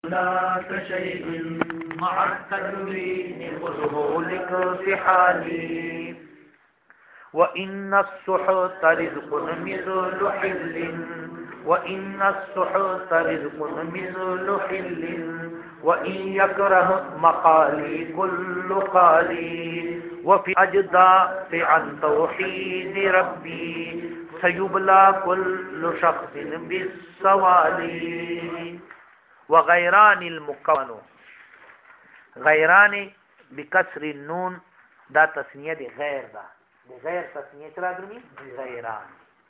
لا كشيء مع التكوين خذه لاكتحالي وإن السحت رزق مثل حل وإن السحت رزق مثل حل وإن يكره مقالي كل قالي وفي أجداء عن توحيد ربي سيبلى كل شخص بالسوال وغيران المكون غيران بكسر النون دا تسنیه دی غیر دا دی غیر تسنیه چرا درمی غیران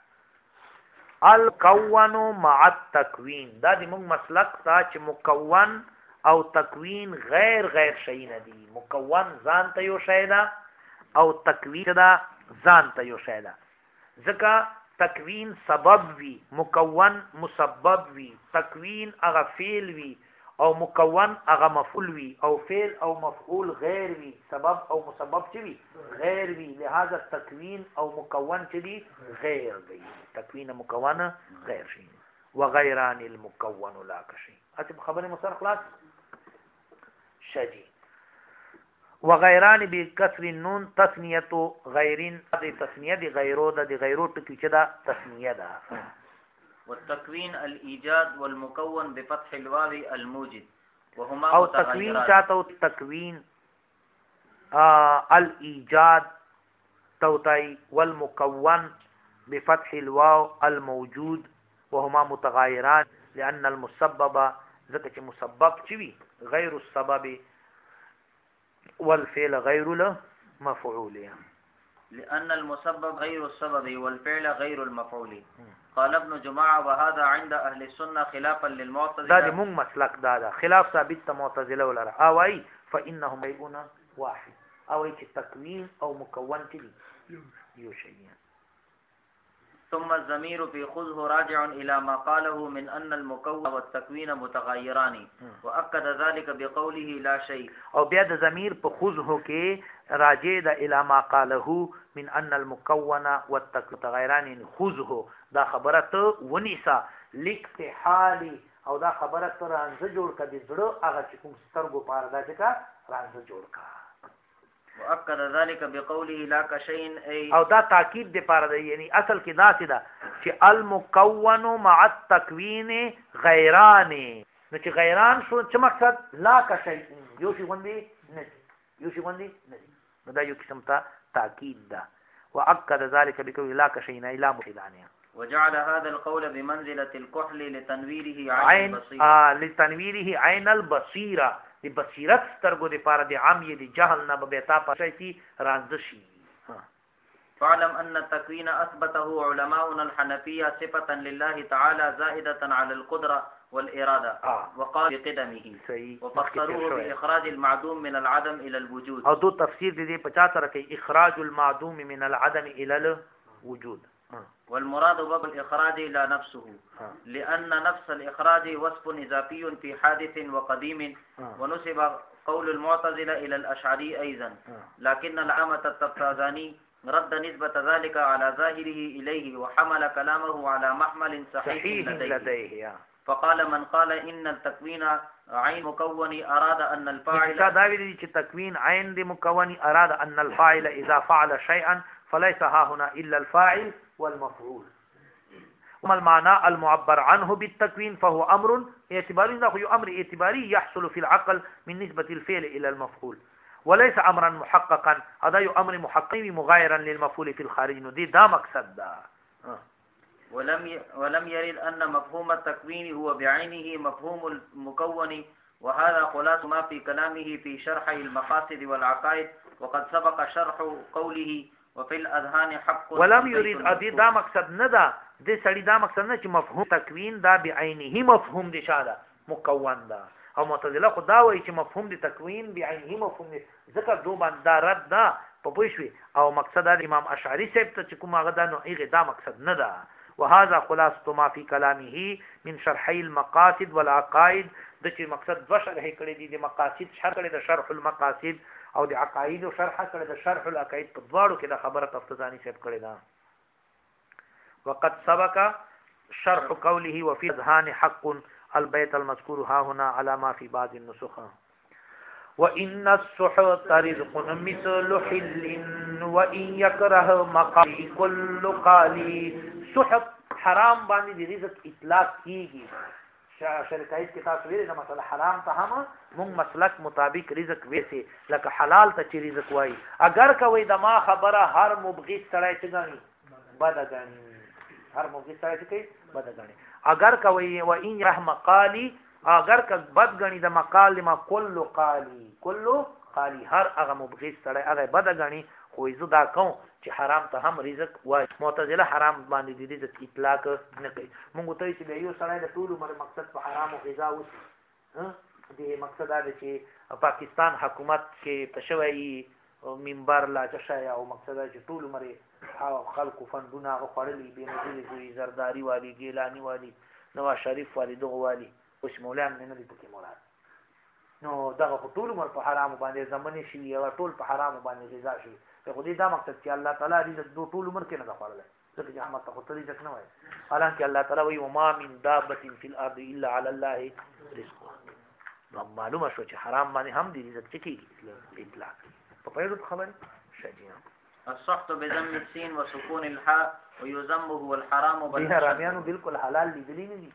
الکون مع التکوین دا دی مونږ مسلک تا چې مکون او تکوین غیر شیء دی مکون ځان ته یو شی دا او تکوین دا ځان ته یو شی دا ځکه تکوین سبب وی مکون مسبب وی تکوین هغه فعل وی او مکون هغه مفعول وی او فعل او مفعول غیر وی سبب او مسبب چی وی غیر وی لہذا تکوین او مکون چی دی غیر دی تکوین مکون غیر شی وغیران المکون لا کشی اته خبره مصر خلاص شجی وغیران بکسر النون تسنیه غیرین دی تسنیه دی غیرو دی غیرو ټکی چې دا تسنیه ده والتكوين الإيجاد والمكون بفتح الواو الموجد وهما او تكوين چاہتا ہو تكوين الإيجاد توتاي والمكون بفتح الواو الموجود وهما متغايران لأن المسبب ذكر مسبب چوي غير السبب والفعل غير له مفعول لأن المسبب غير السبب والفعل غير المفعول قال ابن جماعة وهذا عند أهل السنة خلافا للمعتزلة دا دي مونږ مسلک دا خلاف ثابت معتزله ولرا او اي فانهم يكون واحد او اي تكوين او مكون دي يو شيء ثم الضمير في خذه راجع إلى ما قاله من أن المكون والتكوين متغيران وأكد ذلك بقوله لا شيء او بیا د ضمیر په خذه کې راجع ده الى ما قاله من ان المكون والتكوين متغيران خذه دا خبره ته ونیسا لاکتحال او دا خبره ته رانځ جوړ کړي زړه هغه چې کوم سترګو پاره دا چې کا رانځ جوړ کا وأكد ذلك بقوله لا كشيء أي او دا تاکید دی پاره دی یعنی اصل کې دا سیدا چې المكون مع التكوين غیران نو چې غیران شو چې مقصد لا كشيء یو شی باندې نه یو شی باندې نه نو دا یو قسم ته تاکید ده وأكد ذلك بقوله لا كشيء لا مخيلانه وجعل هذا القول بمنزلة الكحل لتنويره عين البصيرة لتنويره عين البصيرة دی بصیرت سترګو دی پاره دی عامی دی جهل نه به تا پښایتی رانځشي فاعلم ان التكوين اثبته علماؤنا الحنفيه صفه لله تعالى زائده على القدره والاراده وقال بقدمه وفسروه باخراج المعدوم من العدم الى الوجود او دو تفسیر دی 50 سره کوي اخراج المعدوم من العدم الى الوجود والمراد باب الإخراج لا نفسه لأن نفس الإخراج وصف إضافي في حادث وقديم ونسب قول المعتزلة إلى الأشعري أيضا لكن العامة التفتازاني رد نسبة ذلك على ظاهره إليه وحمل كلامه على محمل صحيح لديه فقال من قال إن التكوين عين مكون أراد أن الفاعل تكوين عين مكون أراد أن الفاعل إذا فعل شيئا فليس ها هنا إلا الفاعل والمفعول وما المعنى المعبر عنه بالتكوين فهو أمر اعتباري ذا أمر اعتباري يحصل في العقل من نسبة الفعل إلى المفعول وليس أمرا محققا هذا أمر محقق مغايرا للمفعول في الخارج ندي دا مقصد دا ولم يرد أن مفهوم التكوين هو بعينه مفهوم المكون وهذا خلاص ما في كلامه في شرح المقاصد والعقائد وقد سبق شرح قوله وفي الاذهان حق ولم يريد ادي دا مقصد نه دا د سړي دا مقصد نه چې مفهوم تکوین دا بعینه مفهوم دي شاده مکون دا او معتزله خدا وایي چې مفهوم د تکوین بعینه مفهوم دي ذکر دو باندې رد دا په پوښوي او مقصد د امام اشعری صاحب ته چې کوم هغه دا نو هغه دا مقصد نه دا وهذا خلاصه ما في كلامه من شرحي المقاصد والعقائد د چې مقصد دوه شرح کړي دي د مقاصد شرح کړي د شرح المقاصد او د عقاید او شرح کړي د شرح العقاید په دواړو کې د خبره تفتزانی صاحب کړي دا وقد سبق شرح قوله وفي اذهان حق البيت المذكور ها هنا على ما في بعض النسخ. وان السحت رزق مثل حل وان يكره مقالي كل قالي. سحت حرام باندې د رزق اطلاق کیږي. شرکایت کې تاسو ویل نه مثلا حرام ته هم موږ مسلک مطابق رزق ویسي لکه حلال ته چې رزق وای. اگر کوي د ما خبره هر مبغض سره چګانی بدګانی هر مبغض سره چې بدګانی اگر کوي و ان رحم قالی اگر که بدګانی د مقال ما کل قالی هر هغه مبغض سره هغه بدګانی خو زه دا کوم چې حرام ته هم رزق وای. معتزله حرام باندې د رزق اطلاق نه کوي. موږ ته چې یو سره د ټول عمر مقصد په حرام او غذا وسی د مقصد دا چې پاکستان حکومت کې تشوي منبر لا چشای او مقصد دا چې ټول عمر خلکو فندونه غوړلې به نزلې زرداری والی ګیلانی والی نواز شریف والی دغه والی اوس مولانا نه لري پکې مولانا نو دغه ټول عمر په حرام باندې زمانه شي او ټول په حرام باندې غذا شي. خو دې دا مقصد چې الله تعالی رزق دو ټول عمر کې نه خورل ځکه چې احمد ته خو رزق نه وای. حالانکه الله تعالی وایي وما من دابه فی الارض الا علی الله رزقها. معلومه شو چې حرام باندې هم دې رزق چکی اطلاق په پیرو خبره شجیه. الصحت بضم السين وسكون الحاء ويذم هو الحرام دي حراميانو بالکل حلال دي نه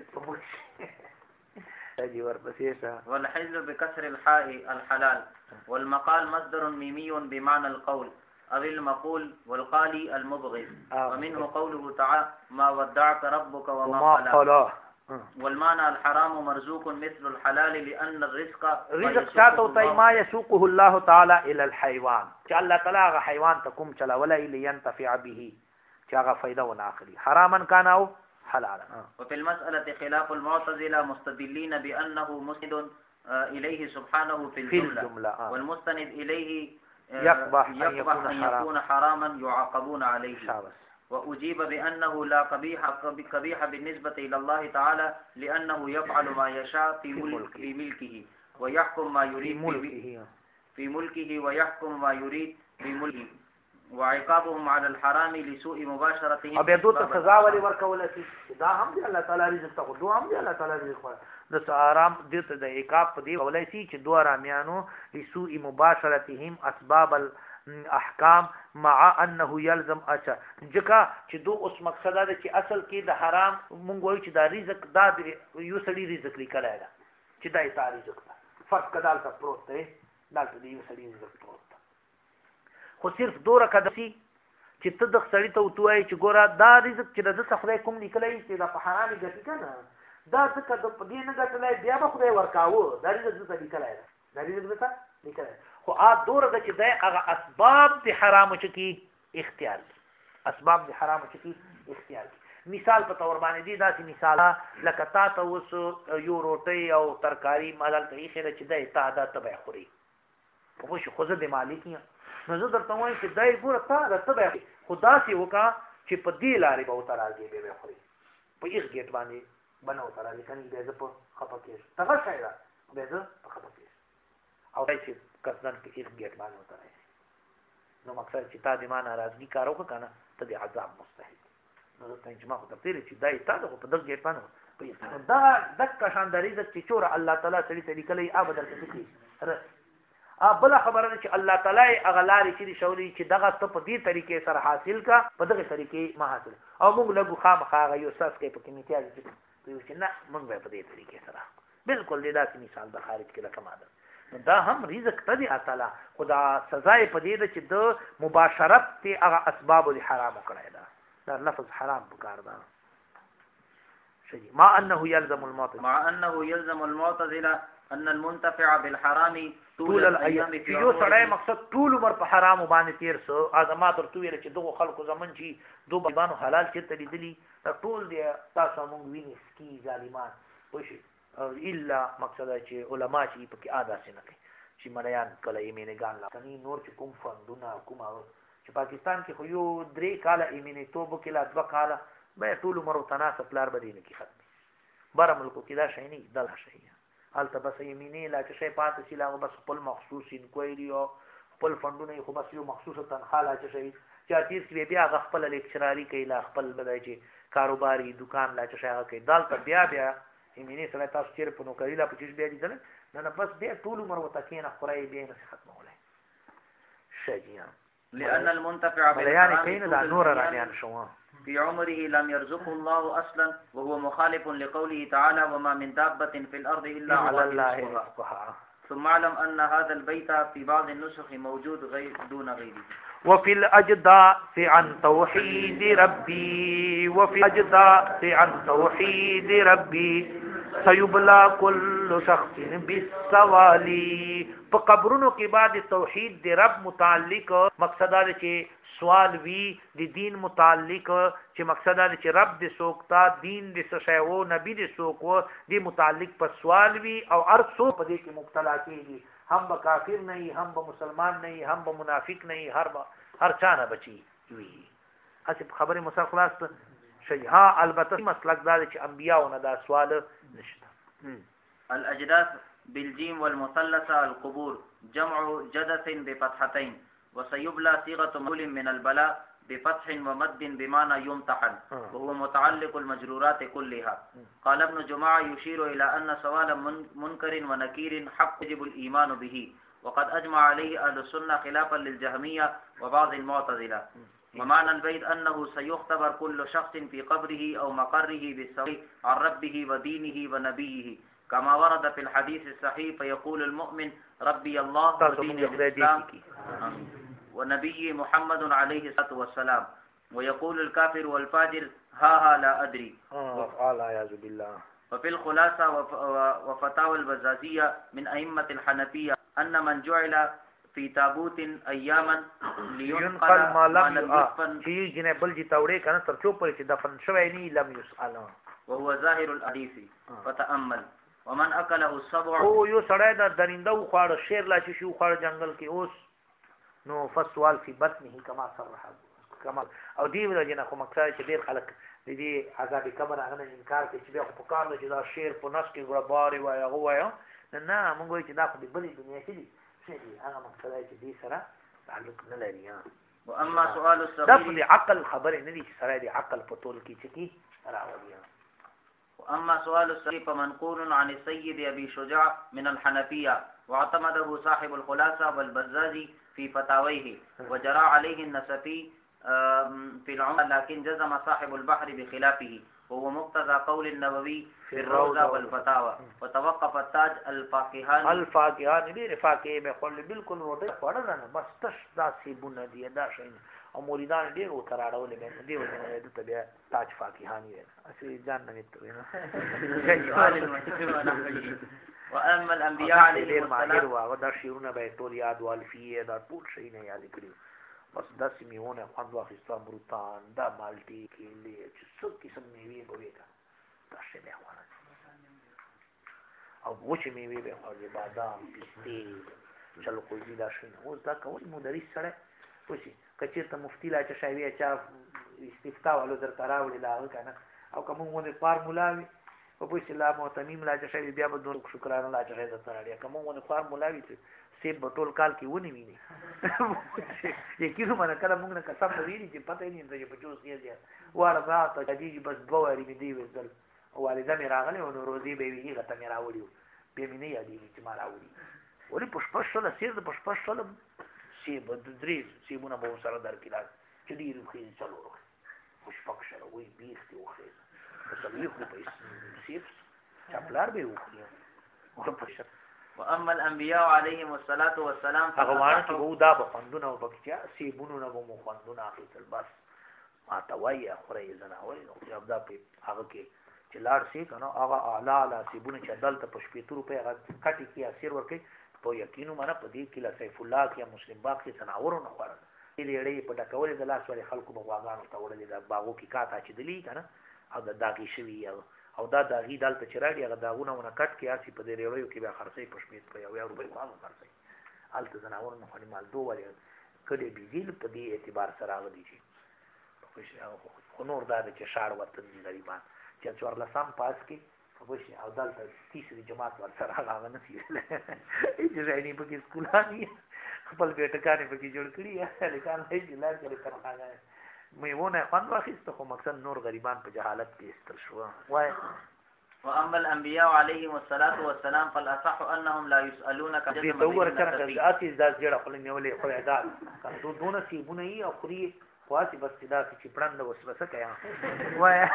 دي والحل بكسر الحاء الحلال. والمقال مصدر ميمي بمعنى القول أو المقول والقالي المبغض. ومنه قوله تعالى ما ودعك ربك وما قلى. والمعنى الحرام مرزوق مثل الحلال لأن الرزق شاته ما يسوقه الله تعالى إلى الحيوان چې الله تعالی حیوان ته کوم چلا ولا لينتفع به چې هغه فائدہ وناخلي حراما كان او حلالا. وفي المسألة خلاف المعتزلة مستدلين بأنه مسند إليه سبحانه في الجملة والمستند إليه يقبح أن يكون حراما يعاقبون عليه. وأجيب بأنه لا قبيح بالنسبة إلى الله تعالى لأنه يفعل ما يشاء في ملكه ويحكم ما يريد في ملكه ويحكم ما يريد في ملكه. وعقابهم على الحرام لسوء مباشرتهم. ابي دوت سزا ولي ورکول شي دا هم دی الله تعالی رزق ته دوه هم دی الله تعالی رزق د آرام دته د عقاب په دی ولای شي چې دوه رامیانو لسوء مباشرتهم اسباب الاحکام مع انه يلزم اچا ځکه چې دو اوس مقصد دا چې اصل کې د حرام مونږ وایو چې دا رزق دا یو سړي رزق لیکلای دا چې دا یې رزق ده فرق کدال کا پروت دی دلته دی یو سړي رزق پروت خو صرف دوره کدسي چې ته د سړی ته وتوای چې ګوره دا رزق چې د څه خدای کوم لیکلای چې دا په حرام ګټي کنه دا څه د په دې نه ګټلای بیا به خدای ورکاوه دا رزق څه لیکلای دا رزق څه لیکلای خو دوره د چې دا هغه اسباب د حرام چکی اختیار اسباب د حرام چکی اختیار. مثال په تور باندې دي داسې مثال لکه تا ته اوس یو روټي او ترکاری مالل ته یې خیره چې دا تا دا تبع خوري په خو خو د مالکی نو زه درته وایم چې دای ګوره تا د تبع خدا سي وکا چې په دې لارې به وته راځي به خوري په یو ګټ باندې بنو تر راځي کني به زه په خپه کې تاسو شایدا به زه په خپه کې او دای چې کسان په یو ګټ باندې وته راځي نو مقصد چې تا دې ما ناراضګي کارو کنه ته دې عذاب مستحق نو ته چې ما خو ته چې دای تا په دغه ګټ باندې دا دک شانداري چې چور الله تعالی سړي طریقې لې ابدل کې بل خبره ده چې الله تعالی اغلاري چې شوري چې دغه ته په دې طریقې سره حاصل کا په دغه طریقې ما حاصل او موږ لګو خامخا یو ساس کې په کې امتیاز چې نه موږ به په دې طریقې سره بالکل دې داسې مثال د خارج کې لکه ماده دا هم رزق ته دی تعالی خدا سزا په دې ده چې د مباشرت ته هغه اسباب د حرام کړی دا لفظ حرام بکار ده شي ما انه يلزم المعتزله ان المنتفع بالحرام طول الايام چې یو سړی مقصد ټول عمر په حرام باندې تیر سو ازمات ورته ویل چې دغه خلکو زمون چې دوه باندې حلال چې تل دي ټول دي تاسو مونږ ویني سکی ظالمان وشي الا مقصد چې علما چې په کې عادت نه کوي چې مړیان کله یې مینه ګان لا کني نور چې کوم فندونه کومه چې پاکستان کې خو یو 3 کاله یې مینه توبه کې لا 2 کاله به ټول عمر تناسب لار بدینه کې ختم بار ملکو کې دا شي نه دل شي حالته بس یمینه لا چې شي پاتې شي لا بس خپل مخصوص انکوایری او خپل فندونه خو بس یو مخصوصه تنخواه لا چې شي چې تیر کې بیا خپل لیکچراری کوي لا خپل بدای چې کاروباري دکان لا چې شي کوي دالته بیا یمینه سره تاسو چیرې په نوکری لا پچیش بیا دي نه نه بس بیا ټول عمر وته کېنه خورای بیا نه ختمولای شجیان لأن المنتفع بالحرام في عمره لم يرزقه الله أصلا وهو مخالف لقوله تعالى وما من دابة في الأرض إلا على الله رزقها. ثم اعلم أن هذا البيت في بعض النسخ موجود دون غيره. وفي الأجداء عن توحيد ربي وفي الأجداء عن توحيد ربي سيبلى كل شخص بالسوالي. په قبرونو کې بعد توحید د رب متعلق مقصد دا چې سوال وی د دین متعلق چې مقصد دا چې رب د سوکتا دین د سشایو نبی د سوکو د متعلق په سوال وی او ارسو په دې کې مبتلا کیږي هم به کافر نه هم به مسلمان نه هم به منافق نه هر چا نه بچي وی اسی خبره مسا خلاص شي ها البته مسلک دا چې انبیاءونه دا سوال نشته. الاجداث بالجيم والمثلثة القبور جمع جدث بفتحتين وسيبلى صيغة مفعول من البلاء بفتح ومد بمعنى يمتحن وهو متعلق المجرورات كلها. قال ابن جماعة يشير إلى أن سؤال منكر ونكير حق يجب الإيمان به وقد أجمع عليه أهل السنة خلافا للجهمية وبعض المعتزلة. ومعنى البيت أنه سيختبر كل شخص في قبره أو مقره بالسوء عن ربه ودينه ونبيه كما ورد في الحديث الصحيح فيقول المؤمن ربي الله ودين الإسلام ونبي محمد عليه الصلاة والسلام ويقول الكافر والفاجر ها لا أدري. وفي الخلاصة وفتاوى البزازية من أئمة الحنفية أن من جعل في تابوت أياما لينقل ما لم يدفن في جنب الجتاوري كان ترچوپر چې دفن شوی نه لم يسأل وهو ظاهر الحديث فتأمل. ومن اكله السبع او یو سړی دا درنده خوړ شیر لا چې شو خوړ جنگل کې اوس نو فسوال فی بطنه کما صرح کما او دی ولا جنا خو مقصد چې ډیر خلک د دې عذاب قبر هغه انکار کوي چې بیا په کار نه چې دا شیر په نس کې ګره باري وای هغه وای نه موږ چې دا په بلې دنیا کې دي چې هغه مقصد چې دې سره تعلق نه لري. واما سؤال السبيل د عقل خبره نه دي چې سره د عقل په تول کې چې کی راوړي. وأما سؤال السبيل فمنقول عن السيد أبي شجاع من الحنفية واعتمده صاحب الخلاصة والبزازي في فتاويه وجرى عليه النسفي في العمر لكن جزم صاحب البحر بخلافه وهو مقتضى قول النووي في الروضة والفتاوى. وتوقف التاج الفاقهان دې فاقه به خپل بالکل روټه پړل نه بس تش داسې بونه دی دا شي او مریدان ډیر وتراړول به دی وجه د طبيع تاج فاقهان وي اسی جان نه ته. واما الانبياء عليهم السلام او دا شیرونه به ټول یاد والفیه دا ټول شي نه یاد کړی بس داسې میونه خوند واخیستا مروتان دا مالټي کېلې چې څو قسم میوې به وي دا شی به خوړل او وچې میوې به خوړل بادام پستې چلقوزي دا شي اوس دا کوم مدرس سره وشي کچې ته مفتی لا چې شایوي چا استفتاء ولو در تراولي لا کنه او کومونه فارمولا وي او په اسلام او تمیم لا چې شایوي بیا به دوه شکرانه لا چې زه تراړي کومونه فارمولا وي چې سیب بټول کال کې ونی ویني یقینو باندې کله موږ نه قسم ویلي چې پته نه دی په جوس یې واره راته چې بس دوه ری دی وزل والده مې راغله او روزي به وی غته مې راوړیو به مې نه یادې چې ما راوړي ولې پښپښله سیر د پښپښله سیب د درې سیبونه به سره درکړل چې دې روخي چلو پښپښله وې بیختي وخه تصویر خو په سیب چپلار به وخوري ورپښه. واما الانبياء عليهم الصلاه والسلام فغوان کې وو دا بخندونه او بکچا سیبونو نه وو مخندونه اخیتل بس ما توي اخري زناوي نو دا په هغه کې چې لاړ سي کنه هغه اعلی سیبونه چې دلته په 70 روپے هغه کټي کې اثر ورکي په یقینو باندې په دې کې لا سیف الله کې مسلم باغ کې تناورونه خوړل دې لړې په ډکول د لاس ولې خلکو په واغانو ته وړلې دا باغو کې کاته چې دلی کنه او د داغي شوی او دا داغي دلته چراړي هغه داغونه ونه کټ کې اسی په دې لړیو کې به خرڅې په شپې په یو روپے کوم خرڅې الته زناورونه خو مال دوه ولې کډې بيزیل په دې اعتبار سره غلي شي خو نور دا چې شاړ وطن دی غریبان چې څور لسام پاس کې وبشي او دلته تیسری جماعت ور سره هغه نه سي چې ځای په کې سکولانی خپل بیٹکانې په کې جوړ کړی لیکان هیڅ لار کې ترخانه مې ونه خوند واخیسته خو مقصد نور غریبان په جهالت کې استل شو وای. واما الانبياء عليهم الصلاه والسلام فالاصح انهم لا يسالون دې ته ورکړه ذاتي ذات جوړه خپل نیولې خو ادا کنه دونه سی بونه یې او خوري واسي بس دا چې پړند وسوسه کوي وای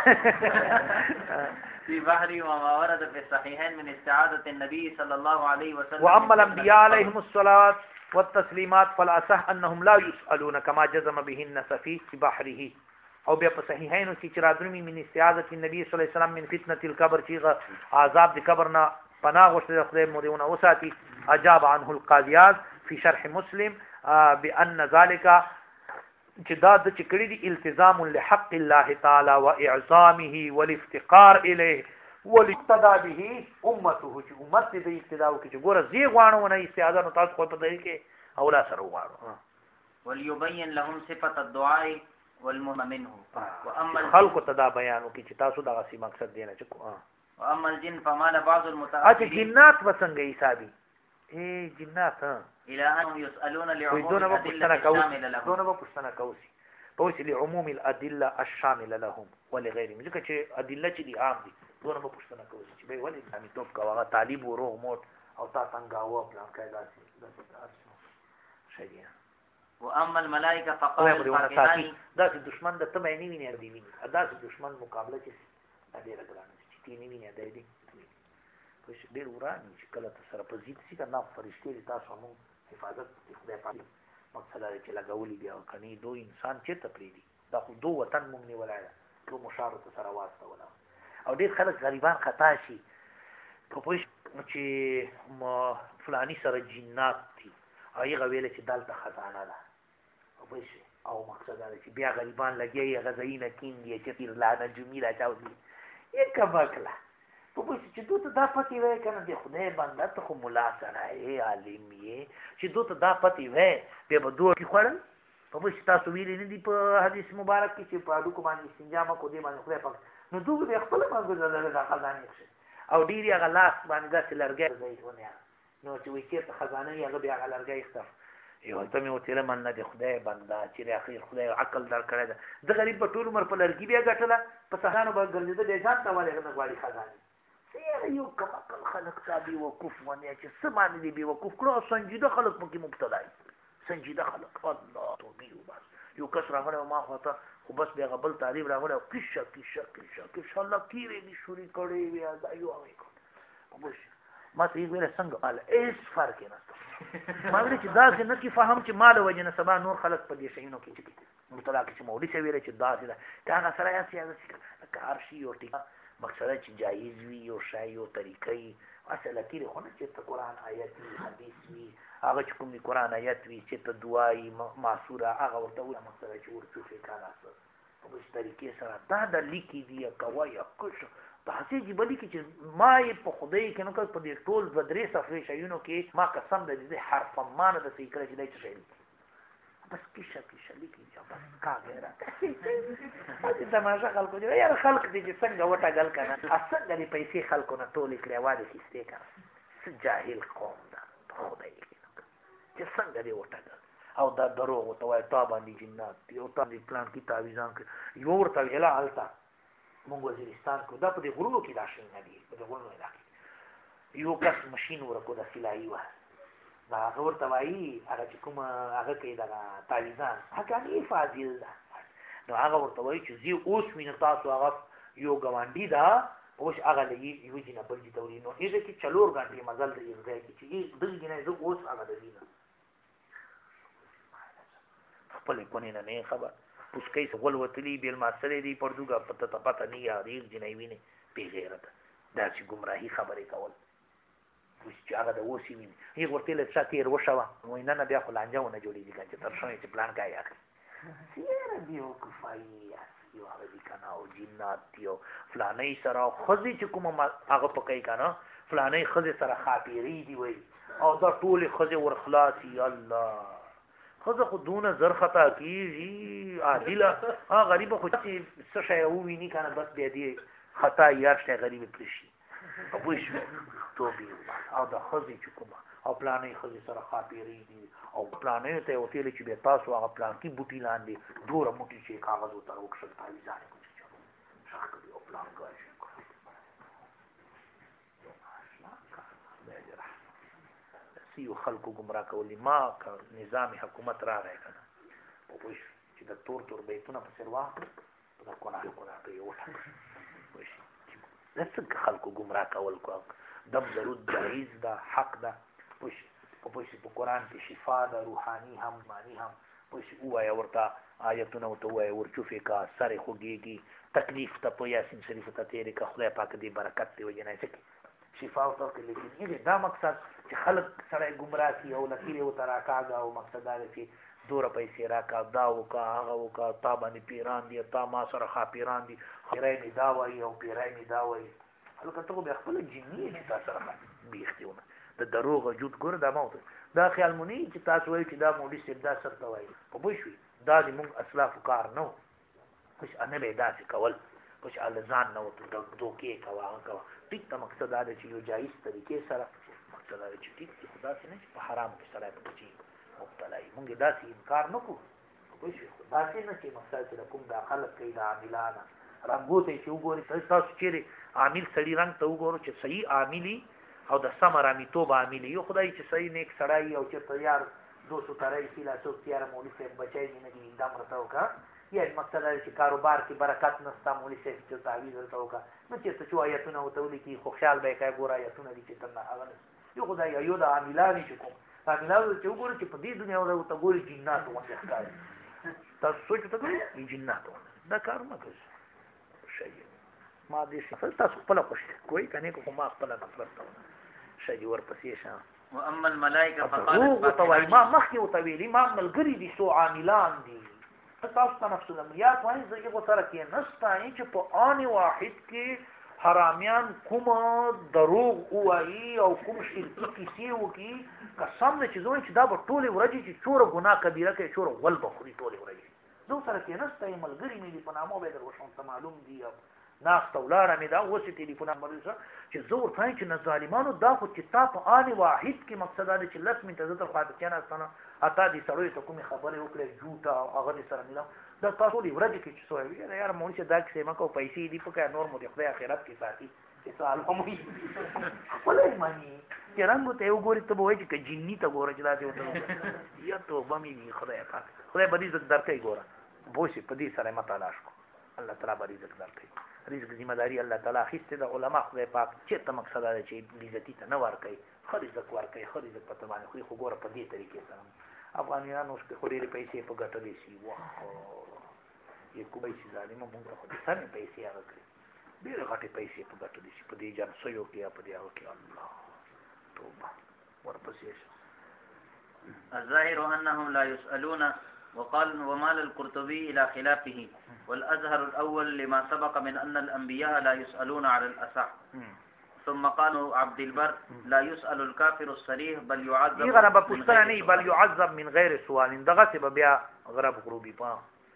في بحر وما ورد في الصحيحين من استعاذة النبي صلى الله عليه وسلم. واما الانبياء عليهم الصلاه والتسليمات فالاصح انهم لا يسالون كما جزم به النسفي في بحره. او بیا په صحیحینو کې چې راځي من استعاذة النبي صلی الله علیه وسلم من فتنه القبر چې عذاب د قبر نه پناه غوښتل خدای مودونه وساتي. اجاب عنه القاضيات في شرح مسلم بان ذلك چې دا د چکړې دي التزام لحق الله تعالی واعظامه والافتقار الیه والاقتداء به امته چې امت دې اقتداء وکړي چې ګوره زی غواړو نه استعاذه نو تاسو خو په دې کې اولا سره غواړو. وليبين لهم صفه الدعاء والمهم منه. واما خلق تدا بیان وکړي چې تاسو دا غسی مقصد دی نه چې واما الجن فمال بعض المتاخرين جنات وسنګ حسابي جنات الى انهم يسالون لعموم الادله الشامله لهم. دونه پښتنه کوي پوښتنه لعموم الادله الشامله لهم ولغيرهم ځکه چې ادله چې دي عام دي دونه پښتنه کوي چې به ولې امي توپ کاوه طالب ورو موت او تا څنګه او خپل قاعده شي. واما الملائكه فقال الفاقدان دا چې دشمن د تمه نه ویني دی ویني دا چې دشمن مقابله چې ډېر ګران چې تینې ویني دی پس ډېر ورانی چې کله سره په زیات سي کنه فرشتي تاسو مو حفاظت خدای پاک مقصد دی چې لګولي بیا کني دو انسان چې تپریدي دا خو دو وطن مونږ نه ولای ټول مشارت سره واسطه ولا او ډېر خلک غریبان خطا شي په پوښ چې فلانی سره جنات دي هغه ویل چې دلته خزانه ده او مقصد دا چې بیا غریبان لګي غزاینه کیندي چې تیر لا نجمی را چاوي یک باکلا په پوښ چې دوی ته دا پتی وای کنه د خدای بنده ته خو مولا سره ای عالم یې چې دوی ته دا پتی وای به دوه کی خړل په پوښ تاسو ویلې نه دی په حدیث مبارک کې چې په اډو کو باندې استنجا ما کو دی باندې خدای پاک نو دوی به خپل باندې دا خزانه شي او ډیری هغه لاس باندې دا لرګي زیونه نو چې وایي چې خزانه یې هغه بیا لرګي اختر یو ته مې وتیله من نه د خدای بنده چې اخر خدای عقل در کړی ده د غریب په ټول عمر په لرګي بیا ګټله په سهانو به ګرځېده د ځان ته ولې نه غواړي خزانه یو کم عقل خلق صاحب وقوف ونه چې څه باندې دی بي وقوف کړو سنجیده خلق پکې مبتلا دي سنجیده خلق الله توبې وباس یو کس راغله ما خواته خو بس بیا غبل تعریف راغله کښه الله کیره دي شوري کړي بیا دا یو هغه ما ته ویل څنګه قال ایس فرق نه ما ویل چې دا څنګه کی فهم چې مال وجنه سبا نور خلق په دې شینو کې چې مطلع کې مولوی څه ویل چې دا څه دا سره یا سیاست کار شي او ټیک مقصد چې جایز وي او شای او طریقې اصله کې خو نه چې قرآن آیت وي حدیث وي هغه چې کوم قرآن آیت وي چې ته دعای معصوره هغه ورته وایي مقصد چې ورته څه کار اساس په دې طریقې سره دا د لیکي دی کوي کوم په هڅه چې بلی کې چې ما یې په خدای کې نو په دې ټول د درې صفحې شایونو کې ما قسم د دې حرف مان د سې کړی چې دای څه شي بس کښه لیکي چې بس کاګره اته تماشا خلکو دی یار خلک دې چې څنګه وټا ګل کنه اصل دې پیسې خلکو نه ټول کړي واده کیسته کنه جاهل قوم دا خدای کې چې څنګه دې وټا ګل او دا دروغ ته وای تا باندې جنات یو تا دې پلان کې تعویذان کې یو ورته ویلا حالتا مونږ وزیرستان کو دا په دې غرونو کې داشل نه دی په دې غرونو علاقې یو کس ماشين ورکو د سلایي و دا هغه ورته وایي هغه چې کوم هغه کې دا تعویذان هغه نه فاضل ده نو هغه ورته وایي چې زی اوس مين تاسو هغه یو ګوانډي دا اوس هغه لې یو جنا بل دي توري نو یې چې چلور غاټي مزل دی ځای کې چې دغه جنا زه اوس هغه دی خپل کو نه خبر پوسکې سوال وتلی بیل ماسره دی پردوګه پته پته نه یاري جنای ویني پی غیرت دا چې گمراهي خبرې کول چې هغه د وسی ویني یو ورته له ساتیر وشوا نو نه بیا خو لانجاونه جوړیږي چې تر شوی چې پلان کوي اخی سیره دیو کفایي یو هغه دي کنه او جنات دیو فلانې سره خزي چې کوم هغه پکې کنه فلانې خزي سره خاطری دی وای او دا ټول خزي ورخلاصي الله خزه خو دونه زر خطا کیږي عادله ها غریب خو چې څه شی وویني کنه بس بیا دی خطا یار شي غریب پرشي او وش توبې او د خزي چې کوم او پلانې خزي سره خاطری دي او پلانې ته وتیل چې به تاسو هغه پلان کې بوټي لاندې دوره موټي چې کاغذ وتر وکړل تعویذ نه کوي شاخ دی او پلان کوي سیو خلکو گمراه کولی ما که نظام حکومت راغی کنه په پوه شو چې د تور بیتونه په سر واخلو په د ګناه کوي وټاکل پوه شو دا څنګه خلکو گمراه کول کو دم ضرور جایز ده حق ده پوه شو په قرآن کې شفا ده روحاني هم معنی هم پوه شو ووایه ورته آیتونه ورته ووایه ورچوفې کا سر یې خوږېږي تکلیف ته په یاسین شریف ته تېرې که خدای پاک دې برکت دی وجه نه څه کړي شفا ورته ورکړي لیکن هغې دا مقصد چې خلک سړی ګمراه کړي او لکیر یې ورته راکاږه او مقصد دا دی چې دوره پیسې راکړه دا وکړه هغه وکړه تا باندې پیران دي تا ما سره خاپیران دي پیری مې دا وایي او پیری مې دا وایي هلکه ته خو بیا خپله جني یې چې تا سره بیختي ونه د دروغ وجود ګوره دا موت دا خیال مو نه چې تاسو وایي چې دا مولي صاحب دا سر ته وایي په پوه شوي دا د مونږ اسلافو کار نه و خوش نه به یې داسې کول خوش ځان نه ورته دوکې کوه هغه کوه ټیک ته مقصد دا دی چې یو جایز طریقې سره مقصد دا دی چې ټیک دي خو داسې نه چې په حرام کې سړی په چې مبتلا وي مونږ یې داسې انکار نه کړو پوه شوې خو داسې نه چې مقصد چې کوم دا خلک کوي د عاملانه رنګو ته چې وګورئ تاسو چېرې عامل سړي رنګ ته وګورو چې صحیح عاملي او د سمه رامیتوب عاملي یو خدای چې صحیح نیک سړی او چې تیار 283 لا څوک تیار مولي صاحب بچی دې نه دي اقدام ورته وکړه یا مقصد دا چې کاروبار کې برکت نشته مولي صاحب چې تعویض ورته وکړه نو چېرته چې آیتونه ورته ولیکي خو خیال به یې کوي ګوره آیتونه دي چې ته نه هغه نه یو خدای یو د عاملانو چې کوم عاملانو چې وګورو چې په دې دنیا ورته ګوري جنات غوندې ښکاري تاسو سوچ ته کوئ جنات غوندې دا کار مه کوئ شی ما دې صفل تاسو خپله خوښ کوئ که نه خو ما خپله نفرت کوم شي ورپسې شه واما الملائکه فقالت وتوای ما مخکې ورته ویلي ما ملګري دي څو عاملان دي تاسو ته نفس الامریات وایي زه هغو سره کېنسته یم چې په آن واحد کې حرامیان کومه دروغ ووایي او کوم شرکي کیسې وکړي قسم دی چې زه وایم چې دا به ټولې ورځې چې څوره ګناه کبیره کوي څوره ول به خوري ټولې ورځې زه سره کېنسته یم ملګري مې دي په نامو به یې در وښیم ته معلوم دي ناسته ولاړه مې دا اوس یې ټلیفون نمبر چې زه ورته وایم چې نه ظالمانو دا خو چې تا په آن واحد کې مقصد دا دی چې 10 منټه زه تر خواته کېناستنه اتا دې سړیو ته کومې خبرې وکړې جوټه او هغه دې سره ملم دا تاسو ټولې ورځې کې چې څه وایي یاره مونږ چې دا کیسې مه کوو پیسې دي په نور مو د خدای آخرت کې ساتي چې سوال هم وي خپله یې مني چې رنګو ته یې وګورې ته به وایي چې که جني ته ګوره چې داسې ورته یا توبه مې وي خدای پاک خدای به رزق درکوي ګوره پوه شې په دې سره یې مه تلاش کړو الله تعالی به رزق درکوي رزق ذمہ داری الله تعالی اخیستې ده علما خدای پاک چېرته مقصد دا دی چې عزتي ته نه ورکوي ښه رزق ورکوي ښه رزق په ته باندې خوري خو ګوره په دې طریقې سره افغانیانو اوس خو ډېرې پیسې په ګټلې شي یې کومې چې ظالمه مونږ ته خو د سمې پیسې هغه کړي ډېرې غټې پیسې په ګټلې شي په دې جنسیو کې یا په دې هغه کې الله توبه ورپسې شه الظاهر انهم لا يسألون وقال ومال القرطبي إلى خلافه والأزهر الأول لما سبق من أن الأنبياء لا يسألون على الأصح ثم قالوا عبد البر لا يسأل الكافر الصريح بل يعذب بل يعذب من غير سؤال دغه سبب بیا غرب غروبي پا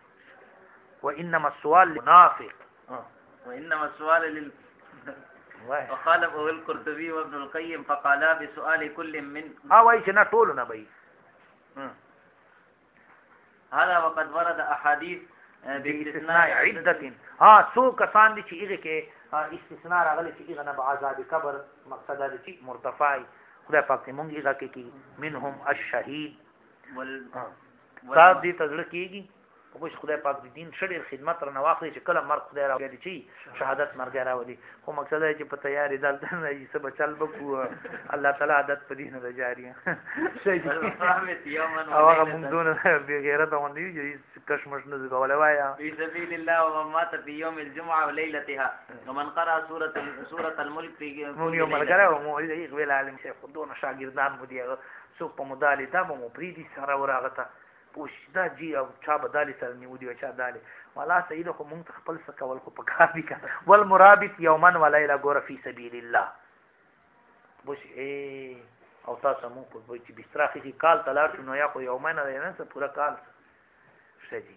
وإنما السؤال للمنافق وإنما السؤال وقال ابو القرطبي وابن القيم فقالا بسؤال كل من وايي چې نه ټول نه وي هذا وقد ورد احاديث باستثناء عده سو کسان دي چې هغه کې استثناء راغلي چې هغه نه عذاب قبر مقصد دا چې مرتفع خدای پاک دې مونږ هغه کې منهم الشهيد صاحب دې تزړه کېږي خو خدای پاک دې دین شړې خدمت را نواخلي چې کله مرګ خدای راوړي چې شهادت مرګ راوړي خو مقصد دا چې په تیاری دلته نه یې سبا چل بکو الله تعالی عادت په دې نه جاری او هغه مونږ دون به غیرت باندې چې کشمش نه زغولای وایا فی سبیل الله ومات فی یوم الجمعه وليلتها ومن قرأ سوره الملك في مونږ یو مرګره مو یې ویل عالم شیخ دون شاګردان مو دی سو په مدالې دا مو پریدي سره وراغته پوش دا جی او چا بدالي سره نیودي او چا دالي والا سید خو مونږ خپل څه کول خو په کار دي والمرابط یوما ولیلا ګور فی سبیل الله بوش او تاسو مونږ په چې بستراخي کې کال تلار نو یا خو یوما نه نه څه پورا کال شدي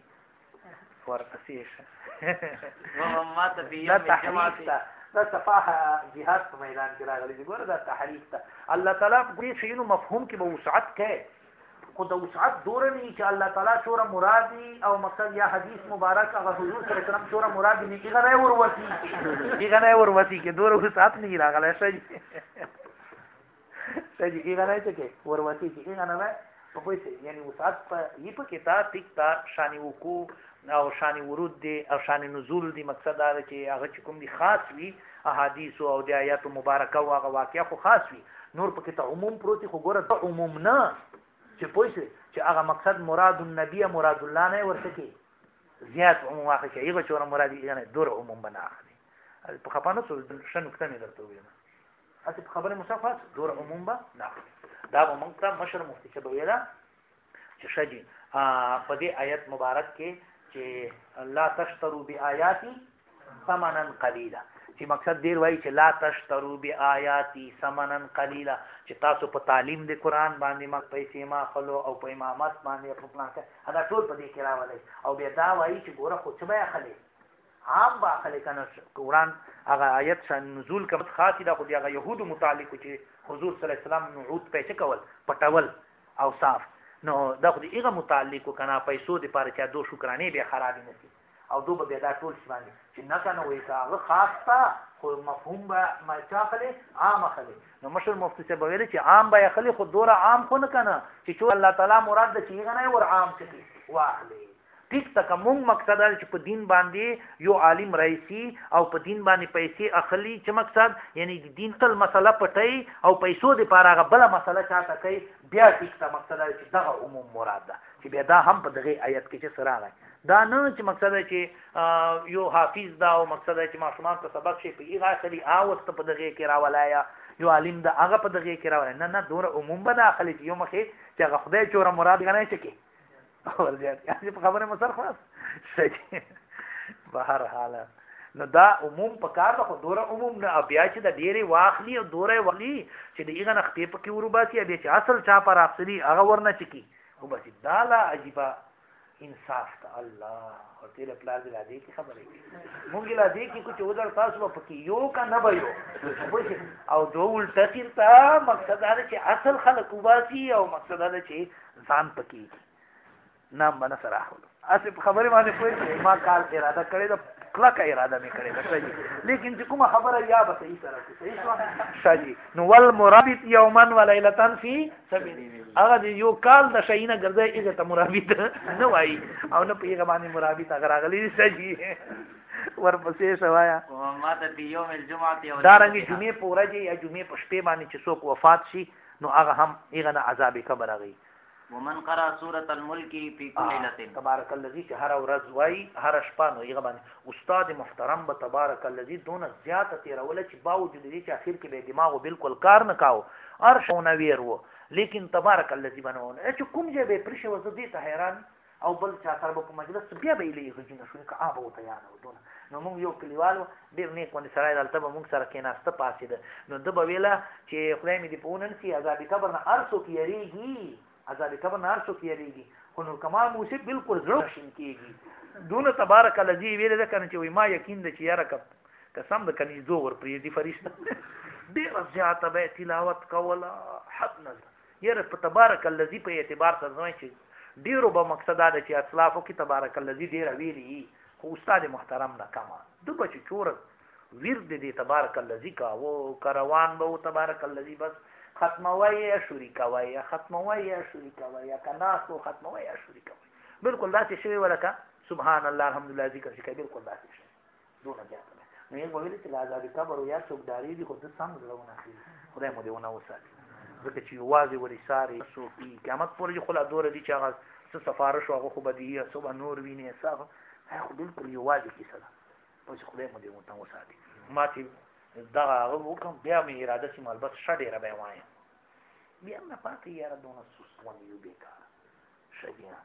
ورپسې ومات فی یوم الجمعه دا صفاحه جهاد په میدان کې راغلي ګور دا تحریف ته الله تعالی دې شی نو مفهوم کې به وسعت کوي خو د وسعت دوره نه چې الله تعالی شوره مرادي او مقصد یا حدیث مبارک هغه حضور صلی الله علیه وسلم شوره مرادي نه کیږي نه وروتی کې دوره وسعت نه راغلی شي سجي کې غنای ته کې ورواتی کې غنای په پوهې یعنی وسات په یې په کې تا ټیک تا شان وکو او شان ورود دي او شان نزول دي مقصد دا چې هغه چې کوم دي خاص وي احادیث او د آیات مبارکه او هغه واقعیا خو خاص وي نور په کې ته عموم پروتي خو ګوره ته عموم نه چې پوهې چې هغه مقصد مراد النبی مراد الله نه ورته کې زیات عموم واخلي چې هغه چوره مراد یې نه دور عموم بنا اخلي په خپانه څه شنو کته نه درته ویم اته خبره مصافات دور عموم به نه دا موږ ته مشر مفتی چې ویلا چې شجی په دې آیت مبارک کې چې لا تشترو بیااتی ثمنا قلیلا چې مقصد ډیر وایي چې لا تشترو بیااتی ثمنا قلیلا چې تاسو په تعلیم د قران باندې ما پیسې ما خلو او په امامت باندې په پلان کې دا ټول په دې کې راولي او بیا دا وایي چې ګوره خو څه به اخلي عام باخلي کنه قران هغه آیت شان نزول کوم خاصی دا خو دی هغه يهودو متعلق چې حضور صلی الله علیه وسلم نعود پیسې کول پټول او صاف نو دا خو دی هغه متعلق کنه پیسو د پاره چې دو شکرانه به خراب نه شي او دوه به دا ټول شي باندې چې نه کنه وایي هغه خاص تا خو مفهوم به ما چاخله عام اخلي نو مشر مفتی سے بغیر چې عام به اخلي خو دوره عام خو نه کنه چې الله تعالی مراد د چیغه نه ور عام شي واخلي ټیک تک موږ مقصد چې په دین باندې یو عالم رئیسی او په دین باندې پیسې اخلي چې مقصد یعنی د دین تل مسله پټي او پیسو د پاره بل مسله چاته کوي بیا ټیک تک مقصد چې دغه عموم مراد ده چې بیا دا هم په دغه آیت کې چې سره راغی دا نه چې مقصد چې یو حافظ دا او مقصد چې معصومان ته سبق شي په ایغه اخلي او ته په دغه کې راولایا یو عالم دا هغه په دغه کې راولای نه دور عموم به اخلي چې یو مخې چې هغه خدای چوره مراد غنای شي ورځي یعنی په خبره مسر خلاص صحیح بهر حال نو دا عموم په کار ده خو دوره عموم نه بیا چې د ډیره واخلي او دوره ولی چې دغه نخته په کې ورباسي بیا چې اصل چا پر اخلي هغه ورنه چکی او بس دا لا عجيبه انصاف ته الله او تیرے پلاز لا دې کی خبره مونږ لا دې کی کچھ ودر تاسو په کې یو کا نه بيو او دو الټا تیرتا مقصد دا چې اصل خلق وباسي او مقصد دا چې ځان پکې نام باندې سره اخلو اسه خبره باندې کوئی ما کال اراده کړی دا کله کا اراده نه کړی دا لیکن چې کومه خبره یا به صحیح سره صحیح شاجي نو ول مرابط یوما وليله فی سبیل هغه یو کال د شینه ګرځي هغه ته مرابط نه وای او نه پیغه باندې مرابط هغه راغلی شاجي ورپسې شوایا ما ته په یوم الجمعه او دارنګ جمعه پورا جي یا جمعه پښته باندې چې څوک وفات شي نو هغه هم هغه نه عذاب قبر راغی ومن قرأ سورة الملك في كل ليلة تبارك الذي چې هر ورځ وای هر شپه نو یغه باندې استاد محترم به تبارك الذي دون زیاته تیرول چې باوجود دې چې اخر کې به دماغ بالکل کار نه کاو ارشونه ویر وو لیکن تبارك الذي بنونه چې کوم ځای به پرشه وځ دې ته حیران او بل چا سره په مجلس بیا به لې غوښنه شو که آب او تیار ودونه نو موږ یو کلیوالو ډیر نیک باندې سره دلته موږ سره کېناسته پاسې ده نو د بویلا چې خدای مې دې پونن سي عذاب قبر نه ارسو کې یریږي عذاب قبر نار سو کیږي خو نور کمال موسی بالکل زړه شین کیږي دون تبارک الذی ویل ده کنه چې وای ما یقین ده چې یاره قسم ده کني زور پرې دی فرشته ډیر زیاته به تلاوت کوله حد نظر یاره په تبارک الذی په اعتبار سره ځوان چې ډیرو به مقصد ده چې اسلافو کې تبارک الذی ډیر ویلی خو استاد محترم نه کما د بچ چور ورد دې تبارک الذی کا وو کاروان به تبارک الذی بس ختموي یا شوري کوي یا ختموي یا شوري کوي یا کناسو ختموي یا شوري کوي بالکل داسې شوی ولکه سبحان الله الحمدلله ذکر شي بالکل داسې شي دونه جاته نو یو ویل چې لازم قبر یا څوکداري دي خو د سم درونه اخلي خدای مو دې ونه وساتي ځکه چې واځي وري ساري صوفي قیامت پورې خلا دوره دي چې هغه څه سفارش هغه خو بدیه صبح نور ویني حساب خو بالکل یو واځي کیسه ده او خدای مو دې ونه وساتي ماتي دا هغه وکم بیا مې اراده سي مال بس شډې را به وای بیا نه پاتې یاره دونه سوسونه یو بیکار شګیا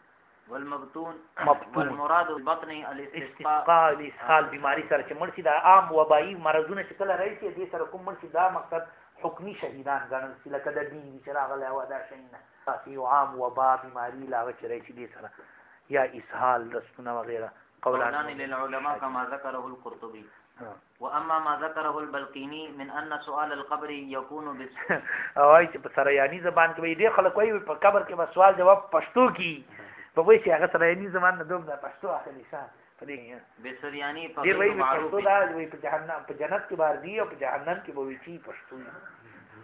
والمبتون والمراد البطن الاستسقاء الاسهال بیماری سره چې مرشي دا عام وبایي مرزونه چې کله راځي دې سره کوم مرشي دا مقصد حکمی شهیدان ګڼل چې لکه د دین دي چې راغلی او دا شینه یو عام وبا بیماری لاغه چې راځي دې سره یا اسهال رسونه وغیرہ قولان للعلماء كما ذكره القرطبي واما ما ذكره البلقيني من ان سؤال القبر يكون بس اوای چې په سریانی زبان کې دې خلک وایي په قبر کې به سوال جواب پښتو کې په وایي چې هغه سریانی زبان نه دوم د پښتو اخلي شان په دې به سریانی په دې وایي پښتو دا وایي په جهنم په جنت کې بار دی او په جهنم کې به وایي چې پښتو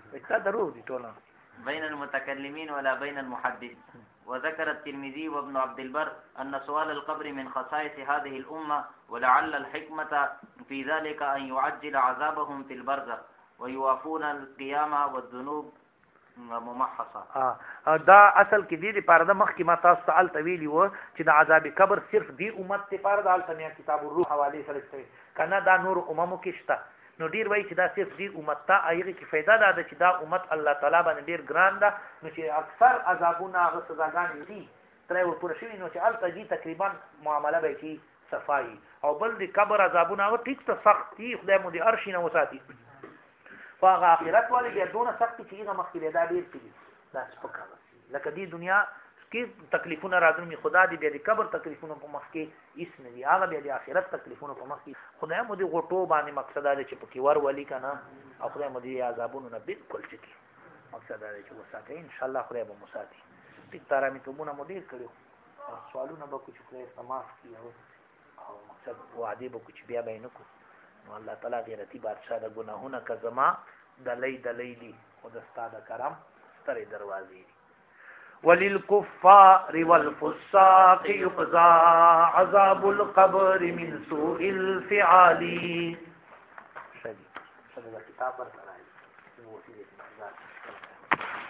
تا دروغ دي ټول بين المتكلمين ولا بين المحدث. وذكر الترمذي وابن عبد البر أن سؤال القبر من خصائص هذه الأمة، ولعل الحكمة في ذلك أن يعجل عذابهم في البرزخ ويوافون القيامة والذنوب ممحصه. دا اصل کې دې لپاره د مخکې ما تاسو ته الته ویلي وو چې د عذاب قبر صرف دی امت لپاره د الته کتاب الروح حواله سره شته کنه دا نور اممو کې شته. نو ډیر وایي چې دا صرف دی امت ته هغه کې فایده ده چې دا امت الله تعالی باندې ډیر ګران ده، نو چې اکثر عذابونه هغه سزاګانې دي ترې ورپورې شوي، نو چې الته دي تقریبا معامله به کې صفایي. او بل د قبر عذابونه هغه ټیک ته سخت دي، خدای مو دې ارشي نه وساتي. فاغه آخرت والی بیا دونه سخت چې هغه مخکې دا ډیر کړي دا سپکا لکه دې دنیا کې تکلیفونه راځي خدا دې بیا د قبر تکلیفونه په مخ کې هیڅ نه دي، هغه بیا د آخرت تکلیفونه په مخ کې خدای مو دې غټو باندې مقصد دا چې پکې ور ولي کنه او خدای مو دې عذابونو نه بالکل چکی مقصد دا چې وساتي ان شاء الله خدای به مساتي. ټیک تاره می کومه مو ډیر کړو سوالونه به کو چې خدای سماف کیو او مقصد وعده به کو چې بیا به نه کو. نو الله تعالی غیرتی بادشاہ د گناهونه کا زما دلی خود استاد کرم ستر دروازې دي. وللكفار والفساق يقضى عذاب القبر من سوء الفعال. شدید کتاب پر راځي